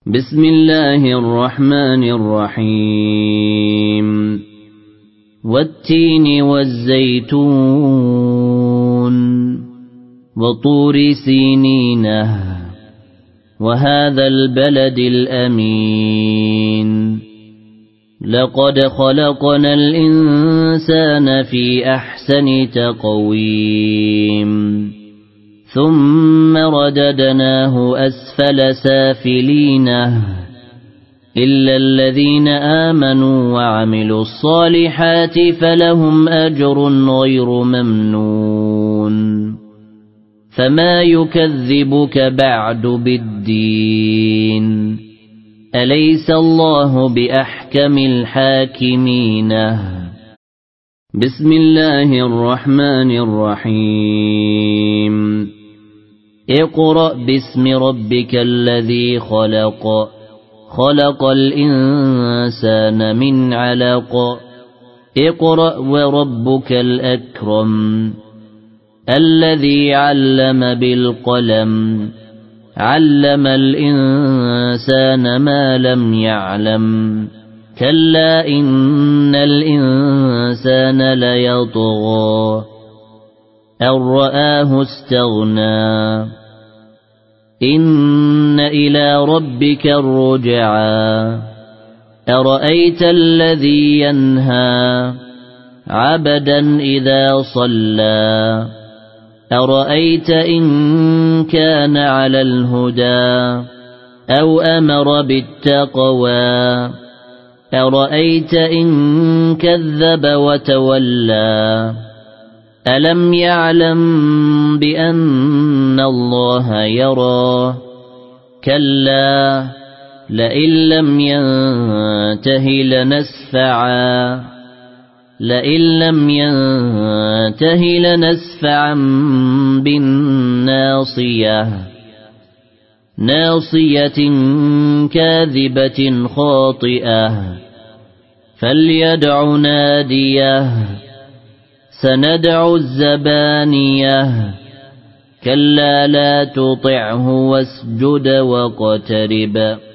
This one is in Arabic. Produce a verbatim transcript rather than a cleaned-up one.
بسم الله الرحمن الرحيم والتين والزيتون وطور سينين وهذا البلد الأمين لقد خلقنا الإنسان في أحسن تقويم ثم رددناه أسفل سافلين إلا الذين آمنوا وعملوا الصالحات فلهم أجر غير ممنون فما يكذبك بعد بالدين أليس الله بأحكم الحاكمين بسم الله الرحمن الرحيم اقرأ باسم ربك الذي خلق خلق الإنسان من علق اقرأ وربك الأكرم الذي علم بالقلم علم الإنسان ما لم يعلم كلا إن الإنسان ليطغى أن رآه استغنى إن إلى ربك الرجعى أرأيت الذي ينهى عبدا إذا صلى أرأيت إن كان على الهدى أو أمر بالتقوى أرأيت إن كذب وتولى ألم يعلم بأن الله يرى كلا لئن لم ينته لنسفعا لئن لم ينته لنسفعا بالناصية ناصية كاذبة خاطئة فليدع ناديه سندع الزبانية كلا لا تطعه واسجد واقترب